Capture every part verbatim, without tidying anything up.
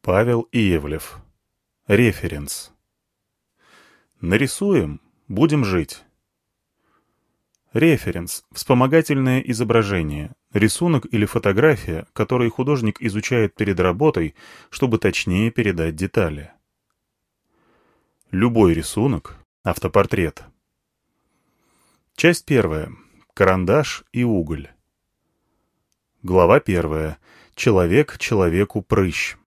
Павел Иевлев. Референс. Нарисуем, будем жить. Референс — вспомогательное изображение, рисунок или фотография, который художник изучает перед работой, чтобы точнее передать детали. Любой рисунок — автопортрет. Часть первая. Карандаш и уголь. Глава первая. Человек человеку прыщ.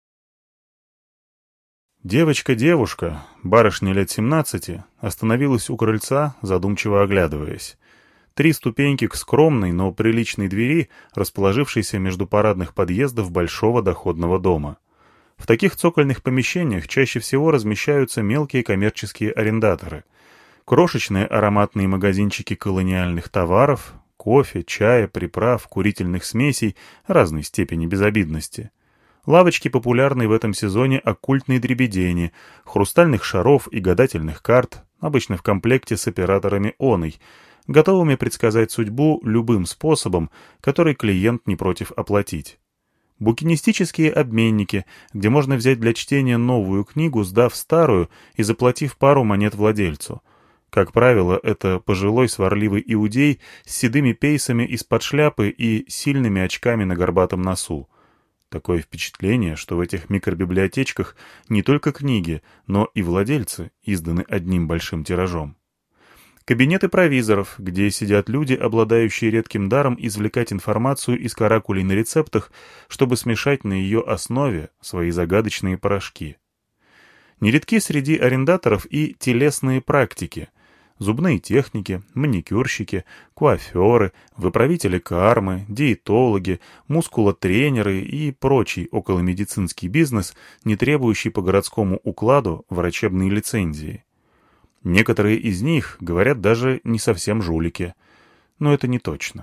Девочка-девушка, барышня лет семнадцати, остановилась у крыльца, задумчиво оглядываясь. Три ступеньки к скромной, но приличной двери, расположившейся между парадных подъездов большого доходного дома. В таких цокольных помещениях чаще всего размещаются мелкие коммерческие арендаторы. Крошечные ароматные магазинчики колониальных товаров, кофе, чая, приправ, курительных смесей разной степени безобидности. Лавочки популярной в этом сезоне оккультной дребедени, хрустальных шаров и гадательных карт, обычно в комплекте с операторами оной, готовыми предсказать судьбу любым способом, который клиент не против оплатить. Букинистические обменники, где можно взять для чтения новую книгу, сдав старую и заплатив пару монет владельцу. Как правило, это пожилой сварливый иудей с седыми пейсами из-под шляпы и сильными очками на горбатом носу. Такое впечатление, что в этих микробиблиотечках не только книги, но и владельцы изданы одним большим тиражом. Кабинеты провизоров, где сидят люди, обладающие редким даром извлекать информацию из каракулей на рецептах, чтобы смешать на ее основе свои загадочные порошки. Нередки среди арендаторов и телесные практики. Зубные техники, маникюрщики, куаферы, выправители кармы, диетологи, мускулотренеры и прочий околомедицинский бизнес, не требующий по городскому укладу врачебной лицензии. Некоторые из них, говорят, даже не совсем жулики. Но это не точно.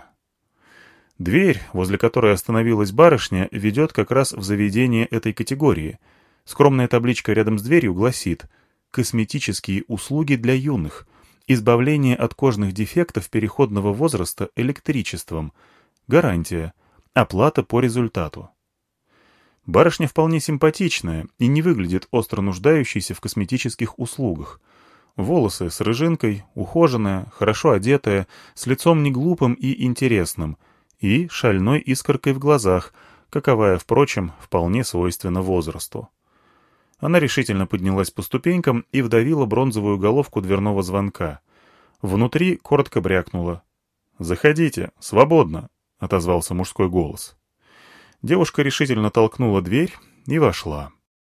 Дверь, возле которой остановилась барышня, ведет как раз в заведение этой категории. Скромная табличка рядом с дверью гласит «Косметические услуги для юных». Избавление от кожных дефектов переходного возраста электричеством. Гарантия. Оплата по результату. Барышня вполне симпатичная и не выглядит остро нуждающейся в косметических услугах. Волосы с рыжинкой, ухоженная, хорошо одетая, с лицом неглупым и интересным, и шальной искоркой в глазах, каковая, впрочем, вполне свойственна возрасту. Она решительно поднялась по ступенькам и вдавила бронзовую головку дверного звонка. Внутри коротко брякнула. «Заходите, свободно», — отозвался мужской голос. Девушка решительно толкнула дверь и вошла.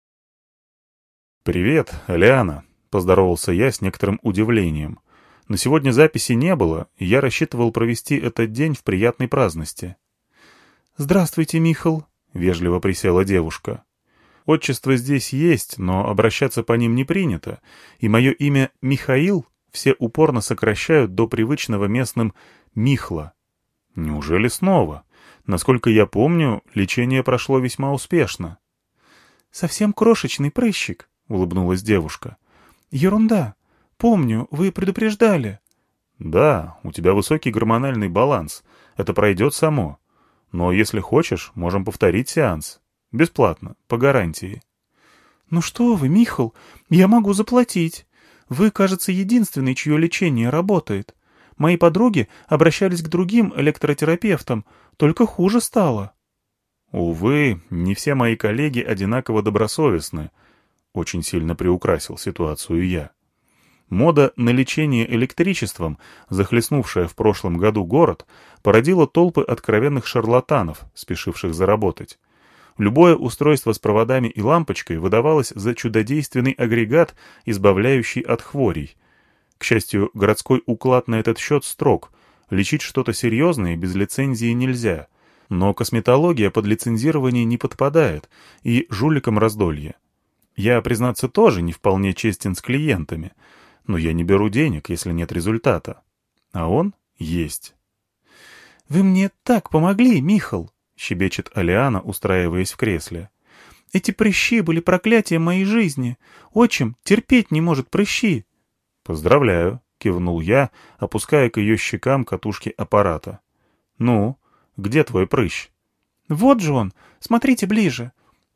«Привет, Алиана», — поздоровался я с некоторым удивлением. «На сегодня записи не было, и я рассчитывал провести этот день в приятной праздности». «Здравствуйте, Михал», — вежливо присела девушка. Отчество здесь есть, но обращаться по ним не принято, и мое имя Михаил все упорно сокращают до привычного местным Михла. Неужели снова? Насколько я помню, лечение прошло весьма успешно. «Совсем крошечный прыщик», — улыбнулась девушка. «Ерунда. Помню, вы предупреждали». «Да, у тебя высокий гормональный баланс. Это пройдет само. Но если хочешь, можем повторить сеанс. Бесплатно, по гарантии». «Ну что вы, Михал, я могу заплатить. Вы, кажется, единственный, чье лечение работает. Мои подруги обращались к другим электротерапевтам, только хуже стало». «Увы, не все мои коллеги одинаково добросовестны», — очень сильно приукрасил ситуацию я. Мода на лечение электричеством, захлестнувшая в прошлом году город, породила толпы откровенных шарлатанов, спешивших заработать. Любое устройство с проводами и лампочкой выдавалось за чудодейственный агрегат, избавляющий от хворей. К счастью, городской уклад на этот счет строг. Лечить что-то серьезное без лицензии нельзя. Но косметология под лицензирование не подпадает, и жуликам раздолье. Я, признаться, тоже не вполне честен с клиентами, но я не беру денег, если нет результата. А он есть. «Вы мне так помогли, Михал», — щебечет Алиана, устраиваясь в кресле. «Эти прыщи были проклятием моей жизни. Отчим терпеть не может прыщи». «Поздравляю», — кивнул я, опуская к ее щекам катушки аппарата. «Ну, где твой прыщ?» «Вот же он. Смотрите ближе.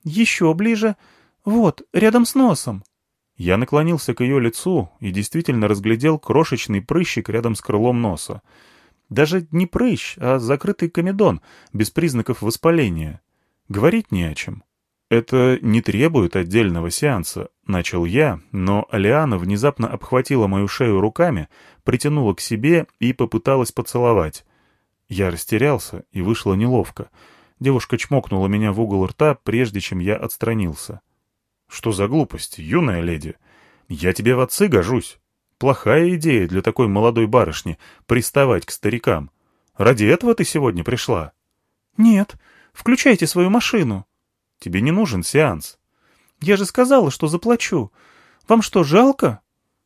Еще ближе. Вот, рядом с носом». Я наклонился к ее лицу и действительно разглядел крошечный прыщик рядом с крылом носа. Даже не прыщ, а закрытый комедон, без признаков воспаления. Говорить не о чем. «Это не требует отдельного сеанса», — начал я, но Алиана внезапно обхватила мою шею руками, притянула к себе и попыталась поцеловать. Я растерялся, и вышло неловко. Девушка чмокнула меня в угол рта, прежде чем я отстранился. «Что за глупость, юная леди? Я тебе в отцы гожусь. Плохая идея для такой молодой барышни — приставать к старикам. Ради этого ты сегодня пришла?» «Нет, включайте свою машину». «Тебе не нужен сеанс». «Я же сказала, что заплачу. Вам что, жалко?»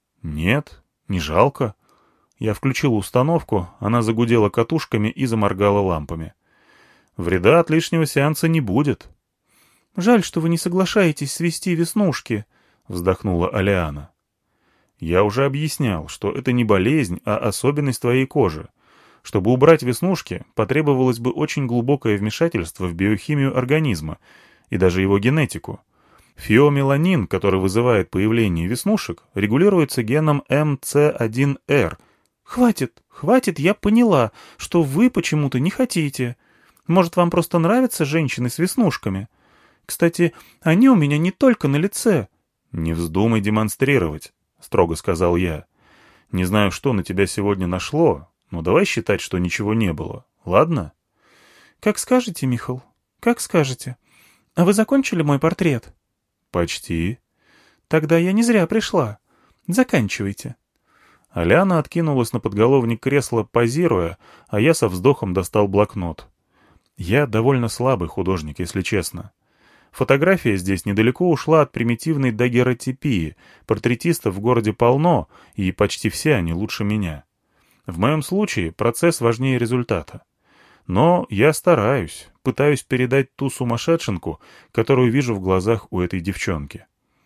«Нет, не жалко». Я включил установку, она загудела катушками и заморгала лампами. «Вреда от лишнего сеанса не будет». «Жаль, что вы не соглашаетесь свести веснушки», — вздохнула Алиана. «Я уже объяснял, что это не болезнь, а особенность твоей кожи. Чтобы убрать веснушки, потребовалось бы очень глубокое вмешательство в биохимию организма и даже его генетику. Фиомеланин, который вызывает появление веснушек, регулируется геном эм цэ один эр. «Хватит, хватит, я поняла, что вы почему-то не хотите. Может, вам просто нравятся женщины с веснушками? Кстати, они у меня не только на лице». «Не вздумай демонстрировать», — строго сказал я. «Не знаю, что на тебя сегодня нашло, но давай считать, что ничего не было, ладно?» «Как скажете, Михал, как скажете. А вы закончили мой портрет?» «Почти». «Тогда я не зря пришла. Заканчивайте». Аляна откинулась на подголовник кресла, позируя, а я со вздохом достал блокнот. Я довольно слабый художник, если честно. Фотография здесь недалеко ушла от примитивной дагерротипии, портретистов в городе полно, и почти все они лучше меня. В моем случае процесс важнее результата. Но я стараюсь, пытаюсь передать ту сумасшедшенку, которую вижу в глазах у этой девчонки.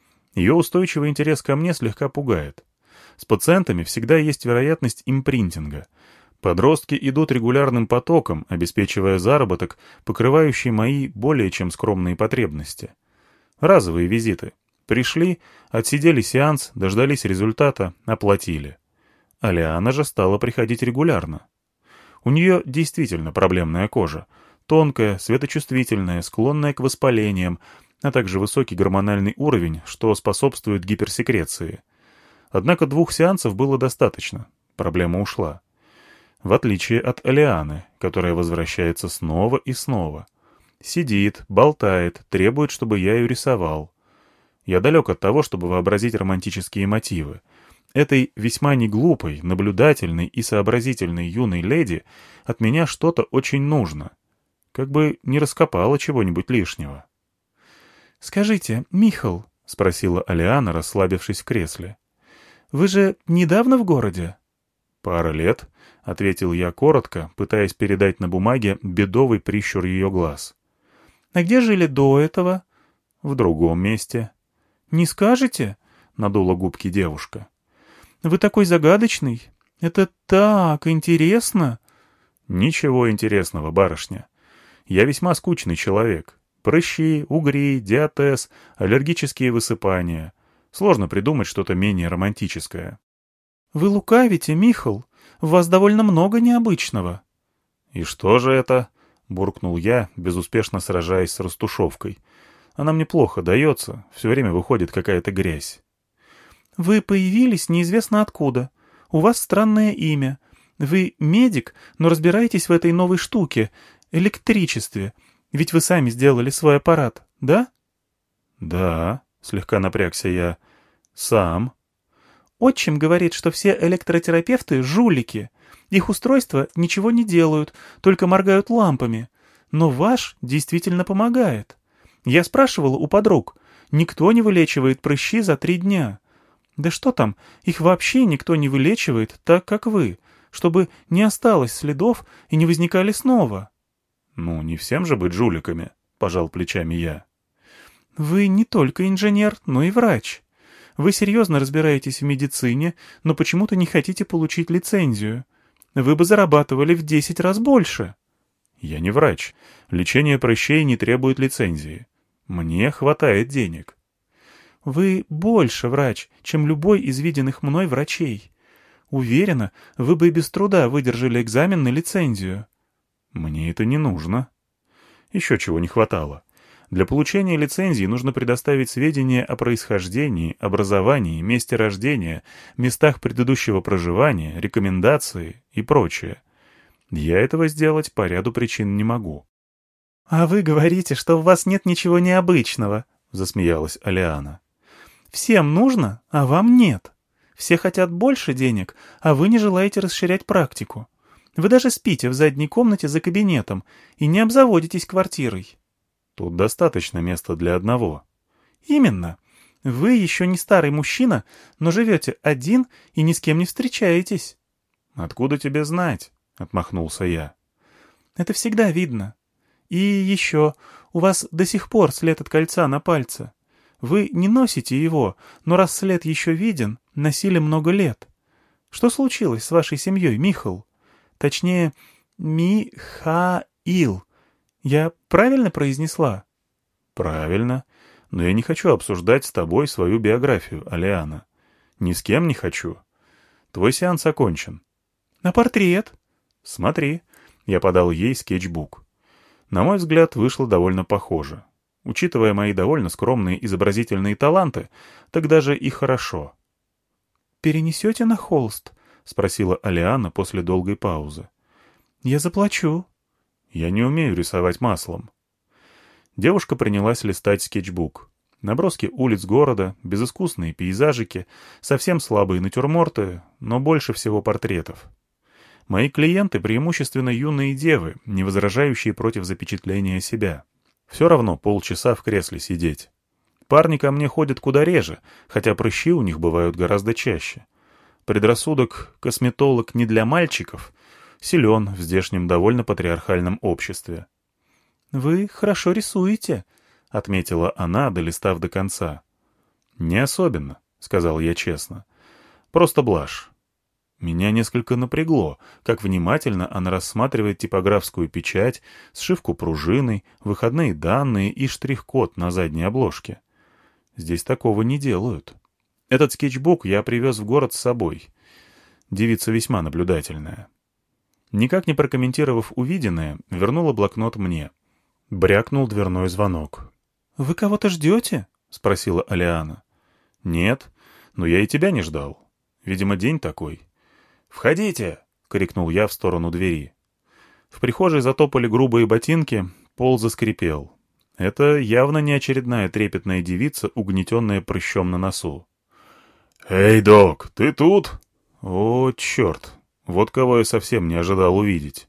Ее устойчивый интерес ко мне слегка пугает. С пациентами всегда есть вероятность импринтинга. Подростки идут регулярным потоком, обеспечивая заработок, покрывающий мои более чем скромные потребности. Разовые визиты. Пришли, отсидели сеанс, дождались результата, оплатили. Алиана же стала приходить регулярно. У нее действительно проблемная кожа. Тонкая, светочувствительная, склонная к воспалениям, а также высокий гормональный уровень, что способствует гиперсекреции. Однако двух сеансов было достаточно. Проблема ушла. В отличие от Алианы, которая возвращается снова и снова. Сидит, болтает, требует, чтобы я ее рисовал. Я далек от того, чтобы вообразить романтические мотивы. Этой весьма неглупой, наблюдательной и сообразительной юной леди от меня что-то очень нужно. Как бы не раскопала чего-нибудь лишнего. «Скажите, Михал», — спросила Алиана, расслабившись в кресле, — «вы же недавно в городе?» «Пара лет», — ответил я коротко, пытаясь передать на бумаге бедовый прищур ее глаз. «А где жили до этого?» «В другом месте». «Не скажете?» — надула губки девушка. «Вы такой загадочный. Это так интересно!» «Ничего интересного, барышня. Я весьма скучный человек. Прыщи, угри, диатез, аллергические высыпания. Сложно придумать что-то менее романтическое». «Вы лукавите, Михал. У вас довольно много необычного». «И что же это?» — буркнул я, безуспешно сражаясь с растушевкой. «Она мне плохо дается, все время выходит какая-то грязь». «Вы появились неизвестно откуда. У вас странное имя. Вы медик, но разбираетесь в этой новой штуке, электричестве. Ведь вы сами сделали свой аппарат, да?» «Да», — слегка напрягся я. «Сам». «Отчим говорит, что все электротерапевты — жулики. Их устройства ничего не делают, только моргают лампами. Но ваш действительно помогает. Я спрашивала у подруг. Никто не вылечивает прыщи за три дня. Да что там, их вообще никто не вылечивает так, как вы, чтобы не осталось следов и не возникали снова». «Ну, не всем же быть жуликами», — пожал плечами я. «Вы не только инженер, но и врач. Вы серьезно разбираетесь в медицине, но почему-то не хотите получить лицензию. Вы бы зарабатывали в десять раз больше». «Я не врач. Лечение прыщей не требует лицензии. Мне хватает денег. Вы больше врач, чем любой из виденных мной врачей. Уверена, вы бы и без труда выдержали экзамен на лицензию. Мне это не нужно. Еще чего не хватало. Для получения лицензии нужно предоставить сведения о происхождении, образовании, месте рождения, местах предыдущего проживания, рекомендации и прочее. Я этого сделать по ряду причин не могу. — А вы говорите, что у вас нет ничего необычного, — засмеялась Алиана. — Всем нужно, а вам нет. Все хотят больше денег, а вы не желаете расширять практику. Вы даже спите в задней комнате за кабинетом и не обзаводитесь квартирой. Тут достаточно места для одного. Именно. Вы еще не старый мужчина, но живете один и ни с кем не встречаетесь. Откуда тебе знать? — отмахнулся я. Это всегда видно. И еще, у вас до сих пор след от кольца на пальце. Вы не носите его, но раз след еще виден, носили много лет. Что случилось с вашей семьей, Михал? Точнее, Ми-ха-ил. Я правильно произнесла? Правильно. Но я не хочу обсуждать с тобой свою биографию, Алиана. Ни с кем не хочу. Твой сеанс окончен. А портрет? Смотри. Я подал ей скетчбук. На мой взгляд, вышло довольно похоже. Учитывая мои довольно скромные изобразительные таланты, так даже и хорошо. «Перенесете на холст?» — спросила Алиана после долгой паузы. «Я заплачу». «Я не умею рисовать маслом». Девушка принялась листать скетчбук. Наброски улиц города, безыскусные пейзажики, совсем слабые натюрморты, но больше всего портретов. Мои клиенты преимущественно юные девы, не возражающие против запечатления себя. Все равно полчаса в кресле сидеть. Парни ко мне ходят куда реже, хотя прыщи у них бывают гораздо чаще. Предрассудок «косметолог не для мальчиков» силен в здешнем довольно патриархальном обществе. «Вы хорошо рисуете», — отметила она, долистав до конца. «Не особенно», — сказал я честно. «Просто блажь». Меня несколько напрягло, как внимательно она рассматривает типографскую печать, сшивку пружиной, выходные данные и штрих-код на задней обложке. Здесь такого не делают. Этот скетчбук я привез в город с собой. Девица весьма наблюдательная. Никак не прокомментировав увиденное, вернула блокнот мне. Брякнул дверной звонок. «Вы кого-то ждете?» — спросила Алиана. «Нет, но я и тебя не ждал. Видимо, день такой». «Входите!» — крикнул я в сторону двери. В прихожей затопали грубые ботинки, пол заскрипел. Это явно не очередная трепетная девица, угнетенная прыщом на носу. «Эй, док, ты тут?» «О, черт! Вот кого я совсем не ожидал увидеть».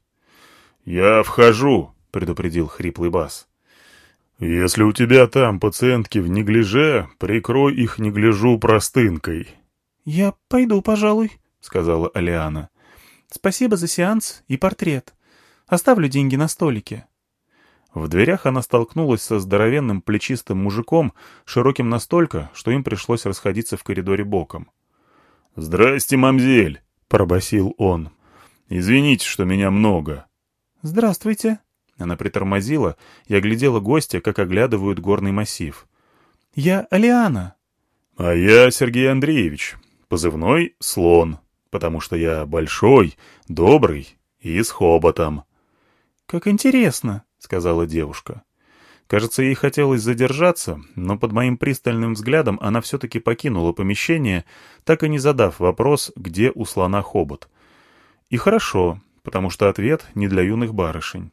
«Я вхожу», — предупредил хриплый бас. «Если у тебя там пациентки в неглиже, прикрой их неглижу простынкой». «Я пойду, пожалуй», — сказала Алиана. «Спасибо за сеанс и портрет. Оставлю деньги на столике». В дверях она столкнулась со здоровенным плечистым мужиком, широким настолько, что им пришлось расходиться в коридоре боком. «Здрасте, мамзель!» — пробасил он. «Извините, что меня много». «Здравствуйте». Она притормозила и оглядела гостя, как оглядывают горный массив. «Я Алиана». «А я Сергей Андреевич. Позывной «Слон», потому что я большой, добрый и с хоботом». «Как интересно», — сказала девушка. Кажется, ей хотелось задержаться, но под моим пристальным взглядом она все-таки покинула помещение, так и не задав вопрос, где у слона хобот. И хорошо, потому что ответ не для юных барышень.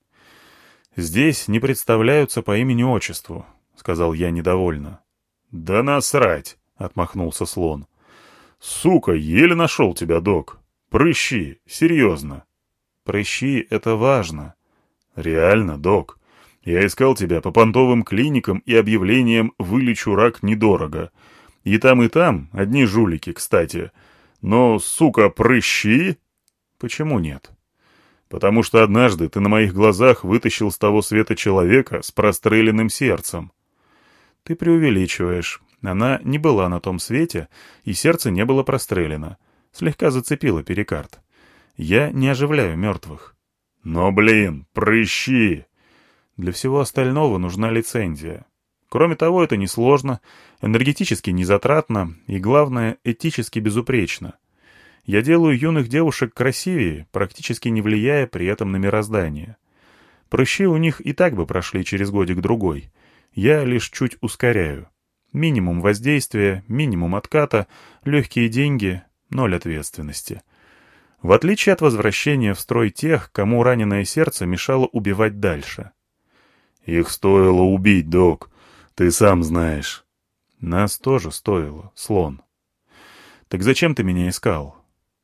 «Здесь не представляются по имени-отчеству», — сказал я недовольно. «Да насрать!» — отмахнулся слон. «Сука, еле нашел тебя, док. Прыщи, серьезно». «Прыщи — это важно». «Реально, док. Я искал тебя по понтовым клиникам и объявлениям «вылечу рак недорого». И там, и там одни жулики, кстати. Но, сука, прыщи?» «Почему нет?» «Потому что однажды ты на моих глазах вытащил с того света человека с простреленным сердцем». «Ты преувеличиваешь. Она не была на том свете, и сердце не было прострелено. Слегка зацепило перикард. Я не оживляю мертвых». «Но, блин, прыщи!» «Для всего остального нужна лицензия. Кроме того, это несложно, энергетически незатратно и, главное, этически безупречно. Я делаю юных девушек красивее, практически не влияя при этом на мироздание. Прыщи у них и так бы прошли через годик-другой. Я лишь чуть ускоряю. Минимум воздействия, минимум отката, легкие деньги, ноль ответственности. В отличие от возвращения в строй тех, кому раненое сердце мешало убивать дальше. «Их стоило убить, док. Ты сам знаешь». «Нас тоже стоило, слон». «Так зачем ты меня искал?»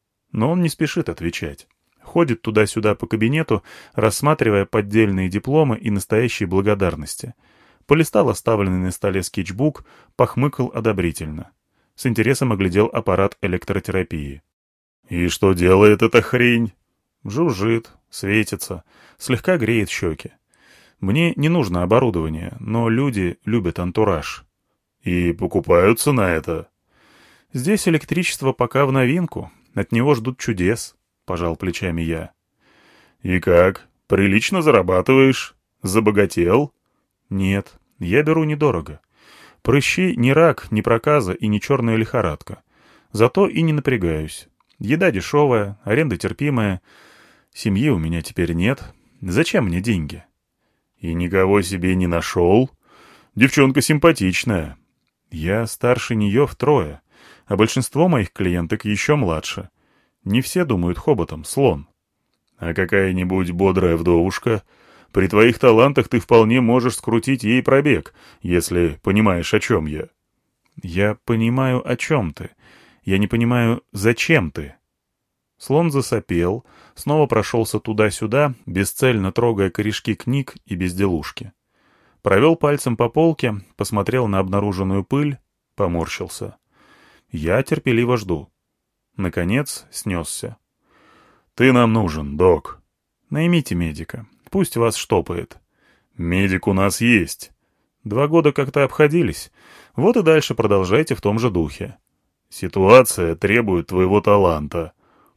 Но он не спешит отвечать. Ходит туда-сюда по кабинету, рассматривая поддельные дипломы и настоящие благодарности. Полистал оставленный на столе скетчбук, похмыкал одобрительно. С интересом оглядел аппарат электротерапии. «И что делает эта хрень?» Жужжит, светится, слегка греет щеки. Мне не нужно оборудование, но люди любят антураж. «И покупаются на это?» «Здесь электричество пока в новинку, от него ждут чудес», — пожал плечами я. «И как? Прилично зарабатываешь? Забогател?» «Нет, я беру недорого. Прыщи не рак, не проказа и не черная лихорадка. Зато и не напрягаюсь. Еда дешевая, аренда терпимая. Семьи у меня теперь нет. Зачем мне деньги?» «И никого себе не нашел? Девчонка симпатичная». «Я старше нее втрое, а большинство моих клиенток еще младше. Не все думают хоботом, слон». «А какая-нибудь бодрая вдовушка? При твоих талантах ты вполне можешь скрутить ей пробег, если понимаешь, о чем я». «Я понимаю, о чем ты. Я не понимаю, зачем ты». Слон засопел, снова прошелся туда-сюда, бесцельно трогая корешки книг и безделушки. Провел пальцем по полке, посмотрел на обнаруженную пыль, поморщился. Я терпеливо жду. Наконец снесся. «Ты нам нужен, док». «Наймите медика. Пусть вас штопает». «Медик у нас есть». «Два года как-то обходились. Вот и дальше продолжайте в том же духе». «Ситуация требует твоего таланта».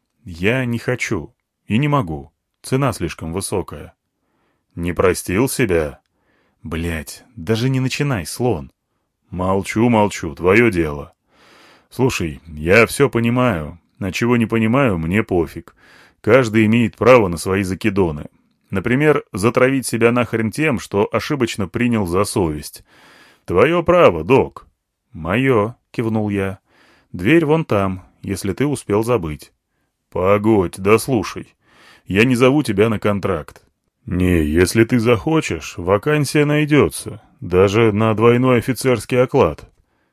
«Я не хочу. И не могу. Цена слишком высокая». «Не простил себя?» «Блядь, даже не начинай, слон». «Молчу, молчу, твое дело». «Слушай, я все понимаю, а чего не понимаю, мне пофиг. Каждый имеет право на свои закидоны. Например, затравить себя нахрен тем, что ошибочно принял за совесть. Твое право, док». «Мое», — кивнул я. «Дверь вон там, если ты успел забыть». «Погодь, да слушай. Я не зову тебя на контракт. Не, если ты захочешь, вакансия найдется, даже на двойной офицерский оклад».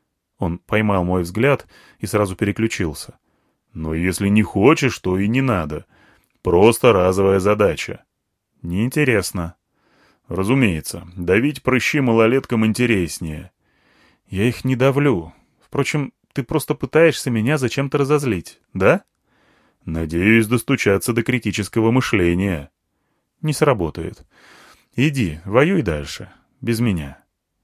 Он поймал мой взгляд и сразу переключился. «Но если не хочешь, то и не надо. Просто разовая задача». «Неинтересно». «Разумеется, давить прыщи малолеткам интереснее». «Я их не давлю. Впрочем, ты просто пытаешься меня зачем-то разозлить, да?» «Надеюсь достучаться до критического мышления». «Не сработает. Иди, воюй дальше. Без меня».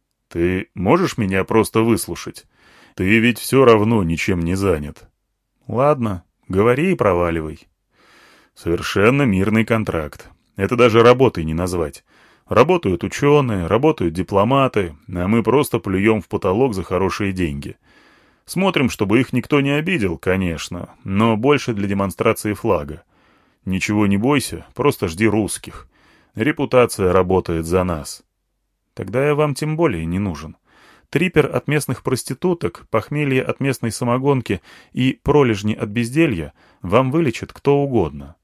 «Ты можешь меня просто выслушать? Ты ведь все равно ничем не занят». «Ладно, говори и проваливай». «Совершенно мирный контракт. Это даже работой не назвать. Работают ученые, работают дипломаты, а мы просто плюем в потолок за хорошие деньги. Смотрим, чтобы их никто не обидел, конечно, но больше для демонстрации флага. Ничего не бойся, просто жди русских. Репутация работает за нас». «Тогда я вам тем более не нужен. Трипер от местных проституток, похмелье от местной самогонки и пролежни от безделья вам вылечит кто угодно».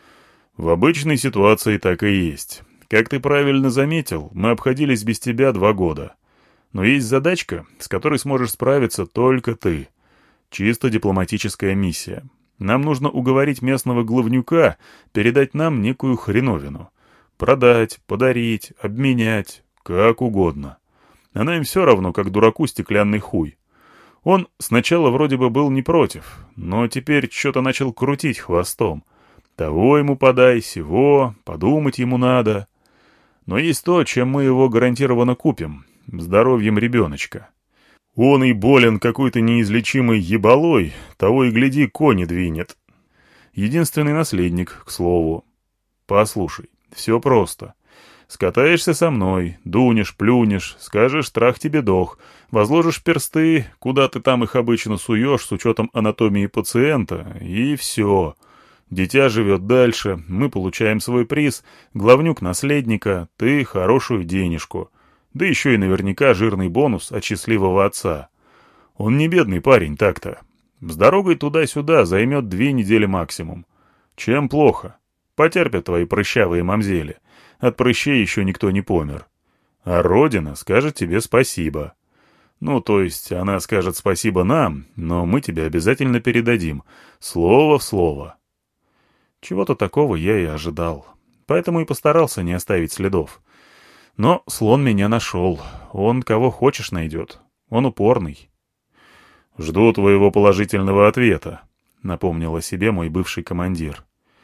«В обычной ситуации так и есть. Как ты правильно заметил, мы обходились без тебя два года. Но есть задачка, с которой сможешь справиться только ты. Чисто дипломатическая миссия. Нам нужно уговорить местного главнюка передать нам некую хреновину. Продать, подарить, обменять, как угодно. Она им все равно, как дураку стеклянный хуй. Он сначала вроде бы был не против, но теперь что-то начал крутить хвостом. Того ему подай, сего, подумать ему надо. Но есть то, чем мы его гарантированно купим. Здоровьем ребеночка. Он и болен какой-то неизлечимой ебалой, того и гляди, кони двинет. Единственный наследник, к слову. Послушай, все просто. Скатаешься со мной, дунешь, плюнешь, скажешь «трах тебе дох», возложишь персты, куда ты там их обычно суешь с учетом анатомии пациента, и все. Дитя живет дальше, мы получаем свой приз, главнюк наследника, ты хорошую денежку. Да еще и наверняка жирный бонус от счастливого отца. Он не бедный парень так-то. С дорогой туда-сюда займет две недели максимум. Чем плохо? Потерпят твои прыщавые мамзели. От прыщей еще никто не помер. А Родина скажет тебе спасибо. Ну, то есть она скажет спасибо нам, но мы тебе обязательно передадим. Слово в слово. Чего-то такого я и ожидал. Поэтому и постарался не оставить следов. Но слон меня нашел. Он кого хочешь найдет. Он упорный. «Жду твоего положительного ответа», — напомнил о себе мой бывший командир.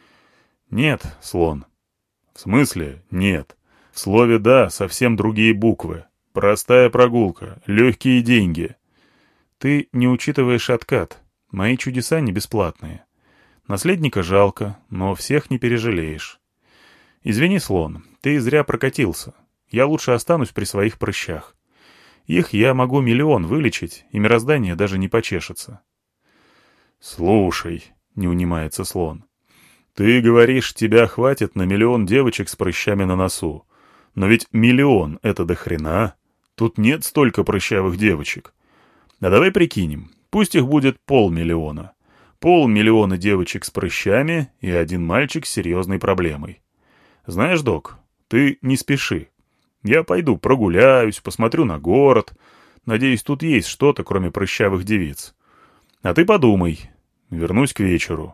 «Нет, слон». «В смысле нет? В слове «да» совсем другие буквы. Простая прогулка, легкие деньги». «Ты не учитываешь откат. Мои чудеса не бесплатные. Наследника жалко, но всех не пережалеешь. Извини, слон, ты зря прокатился. Я лучше останусь при своих прыщах. Их я могу миллион вылечить, и мироздание даже не почешется». «Слушай», — не унимается слон, — «ты говоришь, тебя хватит на миллион девочек с прыщами на носу. Но ведь миллион — это до хрена. Тут нет столько прыщавых девочек. А давай прикинем, пусть их будет полмиллиона. Полмиллиона девочек с прыщами и один мальчик с серьезной проблемой. Знаешь, док, ты не спеши. Я пойду прогуляюсь, посмотрю на город. Надеюсь, тут есть что-то, кроме прыщавых девиц. А ты подумай. Вернусь к вечеру».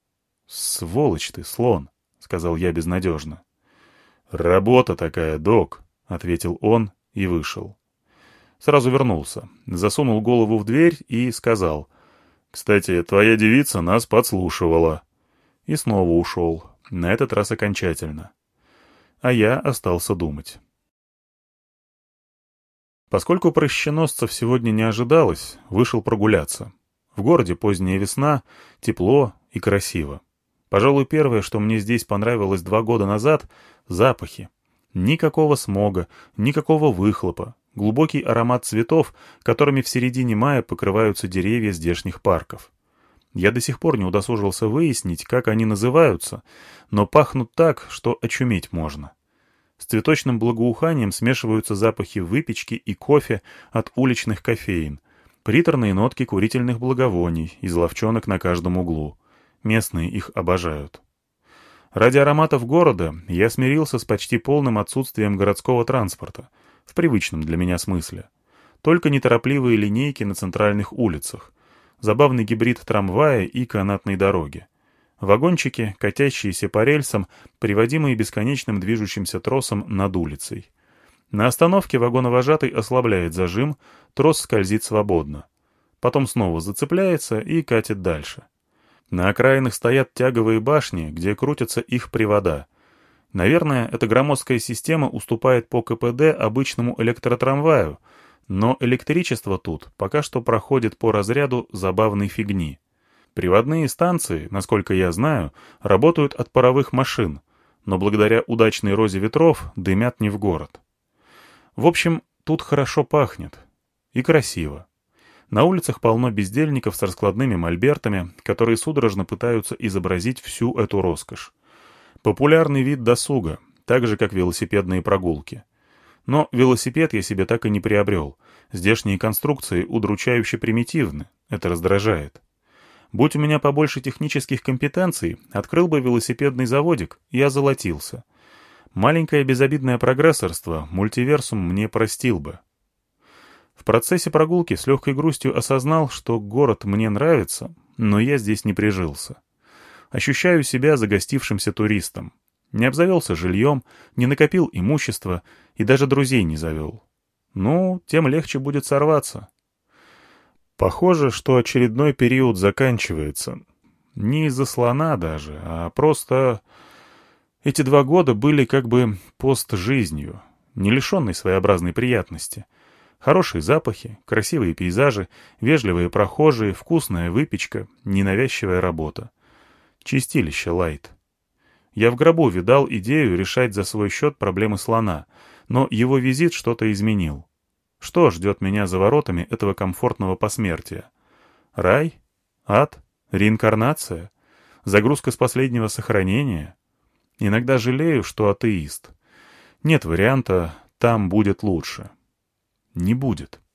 «Сволочь ты, слон», — сказал я безнадежно. «Работа такая, док», — ответил он и вышел. Сразу вернулся, засунул голову в дверь и сказал: «Кстати, твоя девица нас подслушивала». И снова ушел, на этот раз окончательно. А я остался думать. Поскольку прыщеносцев сегодня не ожидалось, вышел прогуляться. В городе поздняя весна, тепло и красиво. Пожалуй, первое, что мне здесь понравилось два года назад — запахи. Никакого смога, никакого выхлопа, глубокий аромат цветов, которыми в середине мая покрываются деревья здешних парков. Я до сих пор не удосужился выяснить, как они называются, но пахнут так, что очуметь можно. С цветочным благоуханием смешиваются запахи выпечки и кофе от уличных кофеен, приторные нотки курительных благовоний из лавчонок на каждом углу. Местные их обожают. Ради ароматов города я смирился с почти полным отсутствием городского транспорта, в привычном для меня смысле. Только неторопливые линейки на центральных улицах, забавный гибрид трамвая и канатной дороги. Вагончики, катящиеся по рельсам, приводимые бесконечным движущимся тросом над улицей. На остановке вагоновожатый ослабляет зажим, трос скользит свободно. Потом снова зацепляется и катит дальше. На окраинах стоят тяговые башни, где крутятся их привода. Наверное, эта громоздкая система уступает по ка пэ дэ обычному электротрамваю, но электричество тут пока что проходит по разряду забавной фигни. Приводные станции, насколько я знаю, работают от паровых машин, но благодаря удачной розе ветров дымят не в город. В общем, тут хорошо пахнет. И красиво. На улицах полно бездельников с раскладными мольбертами, которые судорожно пытаются изобразить всю эту роскошь. Популярный вид досуга, так же, как велосипедные прогулки. Но велосипед я себе так и не приобрел. Здешние конструкции удручающе примитивны. Это раздражает. Будь у меня побольше технических компетенций, открыл бы велосипедный заводик и озолотился. Маленькое безобидное прогрессорство мультиверсум мне простил бы. В процессе прогулки с легкой грустью осознал, что город мне нравится, но я здесь не прижился. Ощущаю себя загостившимся туристом. Не обзавелся жильем, не накопил имущества и даже друзей не завел. Ну, тем легче будет сорваться. Похоже, что очередной период заканчивается. Не из-за слона даже, а просто... Эти два года были как бы пост-жизнью, не лишенной своеобразной приятности. Хорошие запахи, красивые пейзажи, вежливые прохожие, вкусная выпечка, ненавязчивая работа. Чистилище лайт. Я в гробу видал идею решать за свой счет проблемы слона, но его визит что-то изменил. Что ждет меня за воротами этого комфортного посмертия? Рай? Ад? Реинкарнация? Загрузка с последнего сохранения? Иногда жалею, что атеист. Нет варианта «там будет лучше». Не будет.